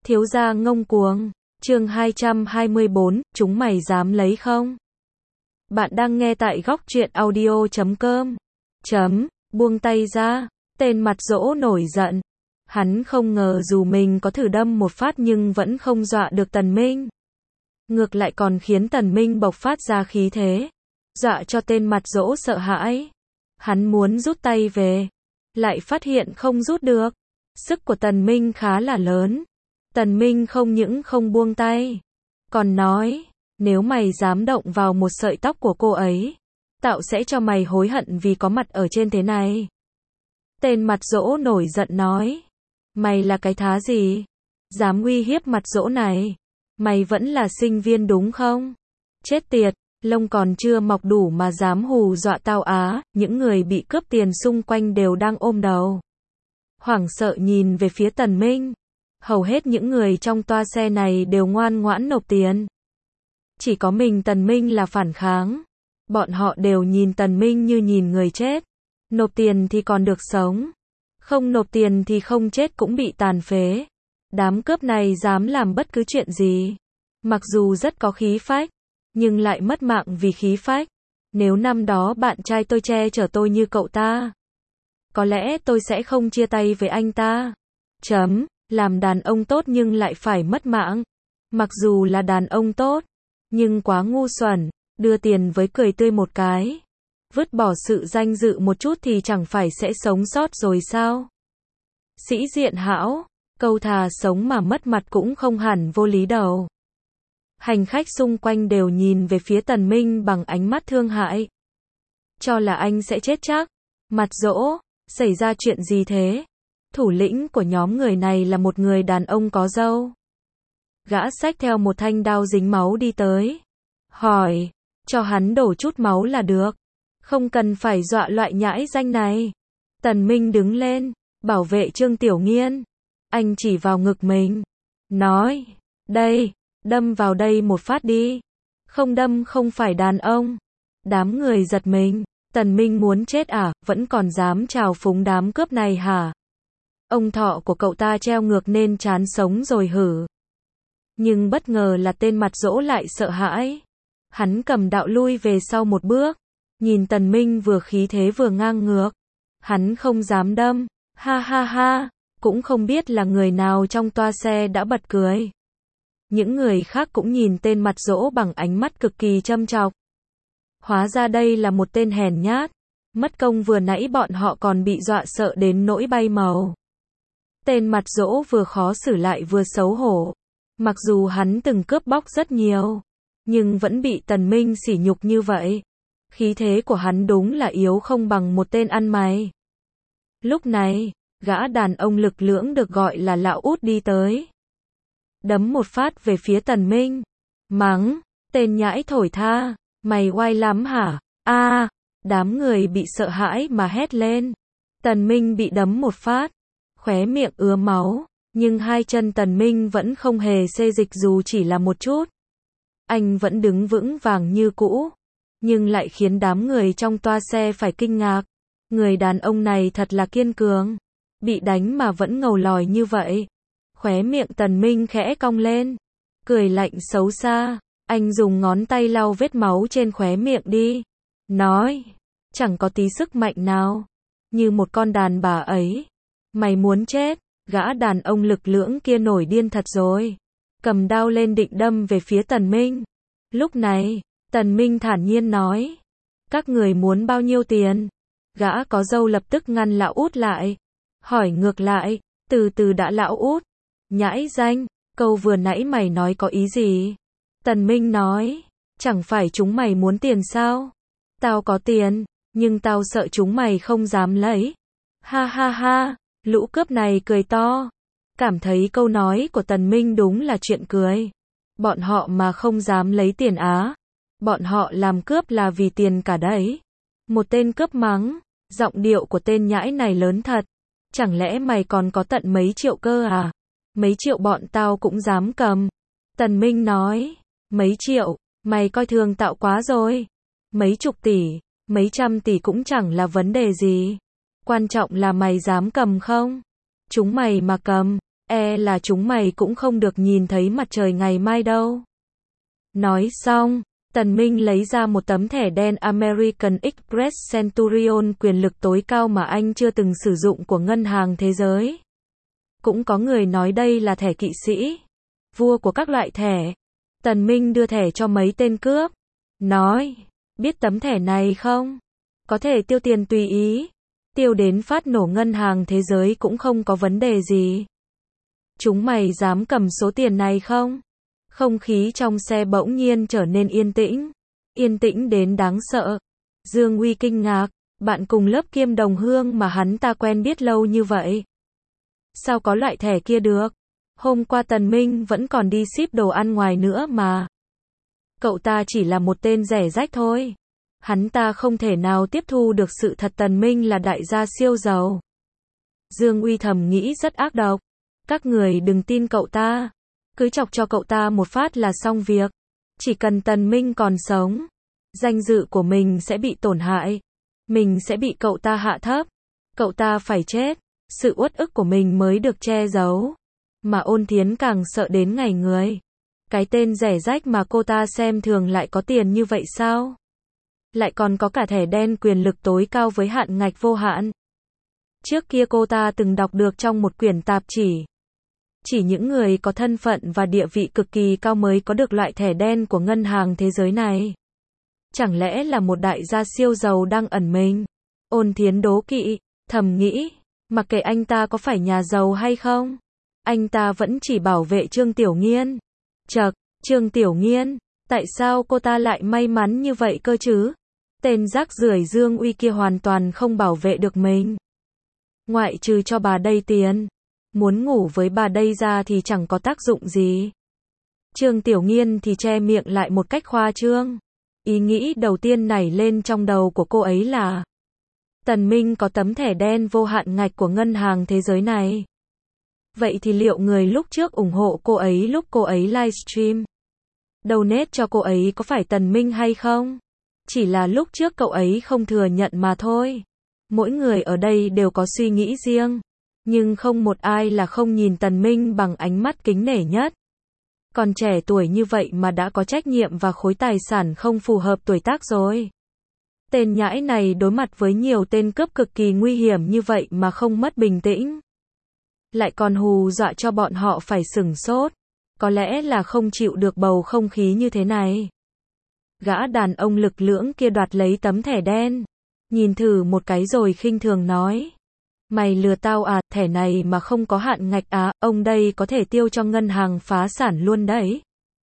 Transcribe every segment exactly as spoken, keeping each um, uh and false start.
Thiếu gia ngông cuồng. Chương hai trăm hai mươi bốn, chúng mày dám lấy không? Bạn đang nghe tại góc truyện audio chấm com. Chấm, buông tay ra. Tên mặt dỗ nổi giận. Hắn không ngờ dù mình có thử đâm một phát nhưng vẫn không dọa được Tần Minh. Ngược lại còn khiến Tần Minh bộc phát ra khí thế. Dọa cho tên mặt dỗ sợ hãi. Hắn muốn rút tay về. Lại phát hiện không rút được. Sức của Tần Minh khá là lớn. Tần Minh không những không buông tay. Còn nói, nếu mày dám động vào một sợi tóc của cô ấy, tạo sẽ cho mày hối hận vì có mặt ở trên thế này. Tên mặt dỗ nổi giận nói. Mày là cái thá gì? Dám uy hiếp mặt dỗ này? Mày vẫn là sinh viên đúng không? Chết tiệt, lông còn chưa mọc đủ mà dám hù dọa tao á. Những người bị cướp tiền xung quanh đều đang ôm đầu. Hoảng sợ nhìn về phía Tần Minh. Hầu hết những người trong toa xe này đều ngoan ngoãn nộp tiền. Chỉ có mình Tần Minh là phản kháng. Bọn họ đều nhìn Tần Minh như nhìn người chết. Nộp tiền thì còn được sống. Không nộp tiền thì không chết cũng bị tàn phế. Đám cướp này dám làm bất cứ chuyện gì. Mặc dù rất có khí phách, nhưng lại mất mạng vì khí phách. Nếu năm đó bạn trai tôi che chở tôi như cậu ta, có lẽ tôi sẽ không chia tay với anh ta. Chấm. Làm đàn ông tốt nhưng lại phải mất mạng. Mặc dù là đàn ông tốt, nhưng quá ngu xuẩn. Đưa tiền với cười tươi một cái. Vứt bỏ sự danh dự một chút thì chẳng phải sẽ sống sót rồi sao? Sĩ diện hão. Câu thà sống mà mất mặt cũng không hẳn vô lý đâu. Hành khách xung quanh đều nhìn về phía Tần Minh bằng ánh mắt thương hại. Cho là anh sẽ chết chắc. Mặt dỗ, xảy ra chuyện gì thế? Thủ lĩnh của nhóm người này là một người đàn ông có râu. Gã xách theo một thanh đao dính máu đi tới. Hỏi, cho hắn đổ chút máu là được. Không cần phải dọa loại nhãi danh này. Tần Minh đứng lên, bảo vệ Trương Tiểu Nghiên. Anh chỉ vào ngực mình. Nói, đây, đâm vào đây một phát đi. Không đâm không phải đàn ông. Đám người giật mình. Tần Minh muốn chết à, vẫn còn dám trào phúng đám cướp này hả? Ông thọ của cậu ta treo ngược nên chán sống rồi hử. Nhưng bất ngờ là tên mặt dỗ lại sợ hãi. Hắn cầm đạo lui về sau một bước. Nhìn Tần Minh vừa khí thế vừa ngang ngược. Hắn không dám đâm. Ha ha ha. Cũng không biết là người nào trong toa xe đã bật cười. Những người khác cũng nhìn tên mặt dỗ bằng ánh mắt cực kỳ châm chọc. Hóa ra đây là một tên hèn nhát. Mất công vừa nãy bọn họ còn bị dọa sợ đến nỗi bay màu. Tên mặt dỗ vừa khó xử lại vừa xấu hổ. Mặc dù hắn từng cướp bóc rất nhiều, nhưng vẫn bị Tần Minh sỉ nhục như vậy. Khí thế của hắn đúng là yếu không bằng một tên ăn mày. Lúc này, gã đàn ông lực lưỡng được gọi là lão út đi tới. Đấm một phát về phía Tần Minh. Mắng, tên nhãi thổi tha, mày oai lắm hả? A, à, đám người bị sợ hãi mà hét lên. Tần Minh bị đấm một phát. Khóe miệng ứa máu, nhưng hai chân Tần Minh vẫn không hề xê dịch dù chỉ là một chút. Anh vẫn đứng vững vàng như cũ, nhưng lại khiến đám người trong toa xe phải kinh ngạc. Người đàn ông này thật là kiên cường, bị đánh mà vẫn ngầu lòi như vậy. Khóe miệng Tần Minh khẽ cong lên, cười lạnh xấu xa. Anh dùng ngón tay lau vết máu trên khóe miệng đi, nói, chẳng có tí sức mạnh nào, như một con đàn bà ấy. Mày muốn chết? Gã đàn ông lực lưỡng kia nổi điên thật rồi. Cầm đao lên định đâm về phía Tần Minh. Lúc này, Tần Minh thản nhiên nói. Các người muốn bao nhiêu tiền? Gã có râu lập tức ngăn lão út lại. Hỏi ngược lại, từ từ đã lão út. Nhãi danh, câu vừa nãy mày nói có ý gì? Tần Minh nói, chẳng phải chúng mày muốn tiền sao? Tao có tiền, nhưng tao sợ chúng mày không dám lấy. Ha ha ha. Lũ cướp này cười to. Cảm thấy câu nói của Tần Minh đúng là chuyện cười. Bọn họ mà không dám lấy tiền á. Bọn họ làm cướp là vì tiền cả đấy. Một tên cướp mắng. Giọng điệu của tên nhãi này lớn thật. Chẳng lẽ mày còn có tận mấy triệu cơ à? Mấy triệu bọn tao cũng dám cầm. Tần Minh nói. Mấy triệu, mày coi thường tao quá rồi. Mấy chục tỷ, mấy trăm tỷ cũng chẳng là vấn đề gì. Quan trọng là mày dám cầm không? Chúng mày mà cầm, e là chúng mày cũng không được nhìn thấy mặt trời ngày mai đâu. Nói xong, Tần Minh lấy ra một tấm thẻ đen American Express Centurion, quyền lực tối cao mà anh chưa từng sử dụng của ngân hàng thế giới. Cũng có người nói đây là thẻ kỵ sĩ, vua của các loại thẻ. Tần Minh đưa thẻ cho mấy tên cướp, nói, biết tấm thẻ này không? Có thể tiêu tiền tùy ý, tiêu đến phát nổ ngân hàng thế giới cũng không có vấn đề gì. Chúng mày dám cầm số tiền này không? Không khí trong xe bỗng nhiên trở nên yên tĩnh, yên tĩnh đến đáng sợ. Dương Uy kinh ngạc, bạn cùng lớp Kiêm Đồng Hương mà hắn ta quen biết lâu như vậy. Sao có loại thẻ kia được? Hôm qua Tần Minh vẫn còn đi ship đồ ăn ngoài nữa mà. Cậu ta chỉ là một tên rẻ rách thôi. Hắn ta không thể nào tiếp thu được sự thật Tần Minh là đại gia siêu giàu. Dương Uy thầm nghĩ rất ác độc. Các người đừng tin cậu ta. Cứ chọc cho cậu ta một phát là xong việc. Chỉ cần Tần Minh còn sống, danh dự của mình sẽ bị tổn hại. Mình sẽ bị cậu ta hạ thấp. Cậu ta phải chết. Sự uất ức của mình mới được che giấu. Mà Ôn Thiến càng sợ đến ngày người. Cái tên rẻ rách mà cô ta xem thường lại có tiền như vậy sao? Lại còn có cả thẻ đen quyền lực tối cao với hạn ngạch vô hạn. Trước kia cô ta từng đọc được trong một quyển tạp chỉ. Chỉ những người có thân phận và địa vị cực kỳ cao mới có được loại thẻ đen của ngân hàng thế giới này. Chẳng lẽ là một đại gia siêu giàu đang ẩn mình? Ôn Thiến đố kỵ, thầm nghĩ, mặc kệ anh ta có phải nhà giàu hay không, anh ta vẫn chỉ bảo vệ Trương Tiểu Nghiên. Chậc, Trương Tiểu Nghiên, tại sao cô ta lại may mắn như vậy cơ chứ? Tên rác rưởi Dương Uy kia hoàn toàn không bảo vệ được mình. Ngoại trừ cho bà đây tiền, muốn ngủ với bà đây ra thì chẳng có tác dụng gì. Trương Tiểu Nghiên thì che miệng lại một cách khoa trương. Ý nghĩ đầu tiên nảy lên trong đầu của cô ấy là Tần Minh có tấm thẻ đen vô hạn ngạch của ngân hàng thế giới này. Vậy thì liệu người lúc trước ủng hộ cô ấy lúc cô ấy livestream, donate cho cô ấy có phải Tần Minh hay không? Chỉ là lúc trước cậu ấy không thừa nhận mà thôi. Mỗi người ở đây đều có suy nghĩ riêng, nhưng không một ai là không nhìn Tần Minh bằng ánh mắt kính nể nhất. Còn trẻ tuổi như vậy mà đã có trách nhiệm và khối tài sản không phù hợp tuổi tác rồi. Tên nhãi này đối mặt với nhiều tên cướp cực kỳ nguy hiểm như vậy mà không mất bình tĩnh. Lại còn hù dọa cho bọn họ phải sửng sốt. Có lẽ là không chịu được bầu không khí như thế này. Gã đàn ông lực lưỡng kia đoạt lấy tấm thẻ đen, nhìn thử một cái rồi khinh thường nói. Mày lừa tao à, thẻ này mà không có hạn ngạch á, ông đây có thể tiêu cho ngân hàng phá sản luôn đấy.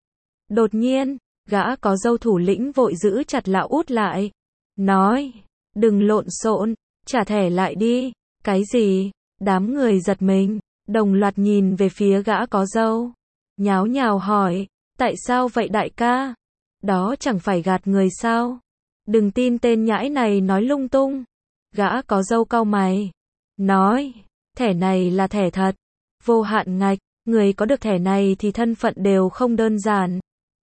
Đột nhiên, gã có râu thủ lĩnh vội giữ chặt lão út lại. Nói, đừng lộn xộn, trả thẻ lại đi. Cái gì? Đám người giật mình, đồng loạt nhìn về phía gã có râu. Nháo nhào hỏi, tại sao vậy đại ca? Đó chẳng phải gạt người sao? Đừng tin tên nhãi này nói lung tung. Gã có râu cau mày. Nói, thẻ này là thẻ thật, vô hạn ngạch, người có được thẻ này thì thân phận đều không đơn giản.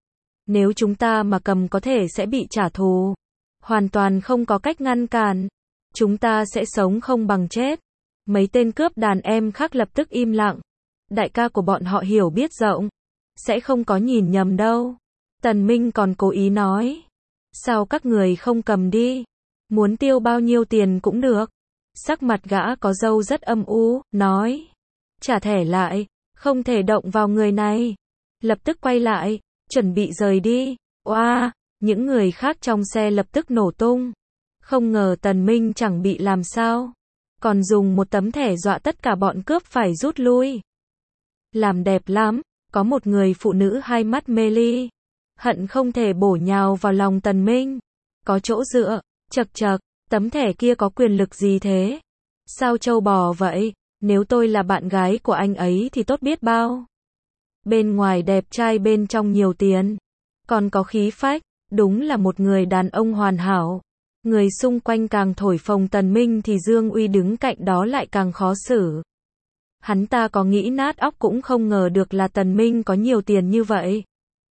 Nếu chúng ta mà cầm có thể sẽ bị trả thù. Hoàn toàn không có cách ngăn cản. Chúng ta sẽ sống không bằng chết. Mấy tên cướp đàn em khác lập tức im lặng. Đại ca của bọn họ hiểu biết rộng, sẽ không có nhìn nhầm đâu. Tần Minh còn cố ý nói. Sao các người không cầm đi? Muốn tiêu bao nhiêu tiền cũng được. Sắc mặt gã có râu rất âm u, nói. Trả thẻ lại, không thể động vào người này. Lập tức quay lại, chuẩn bị rời đi. Oa, những người khác trong xe lập tức nổ tung. Không ngờ Tần Minh chẳng bị làm sao. Còn dùng một tấm thẻ dọa tất cả bọn cướp phải rút lui. Làm đẹp lắm, có một người phụ nữ hai mắt mê ly. Hận không thể bổ nhào vào lòng Tần Minh. Có chỗ dựa, chậc chậc, tấm thẻ kia có quyền lực gì thế? Sao trâu bò vậy? Nếu tôi là bạn gái của anh ấy thì tốt biết bao. Bên ngoài đẹp trai bên trong nhiều tiền. Còn có khí phách, đúng là một người đàn ông hoàn hảo. Người xung quanh càng thổi phồng Tần Minh thì Dương Uy đứng cạnh đó lại càng khó xử. Hắn ta có nghĩ nát óc cũng không ngờ được là Tần Minh có nhiều tiền như vậy.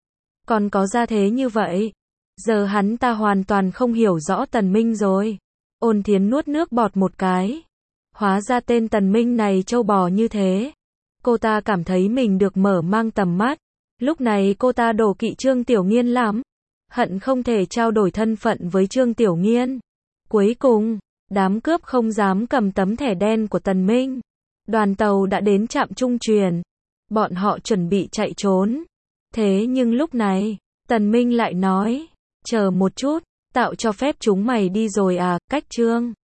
Còn có gia thế như vậy. Giờ hắn ta hoàn toàn không hiểu rõ Tần Minh rồi. Ôn Thiến nuốt nước bọt một cái. Hóa ra tên Tần Minh này trâu bò như thế. Cô ta cảm thấy mình được mở mang tầm mắt. Lúc này cô ta đổ kỵ Trương Tiểu Nghiên lắm. Hận không thể trao đổi thân phận với Trương Tiểu Nghiên. Cuối cùng, đám cướp không dám cầm tấm thẻ đen của Tần Minh. Đoàn tàu đã đến trạm trung truyền. Bọn họ chuẩn bị chạy trốn. Thế nhưng lúc này, Tần Minh lại nói, chờ một chút, tạo cho phép chúng mày đi rồi à, cách Trương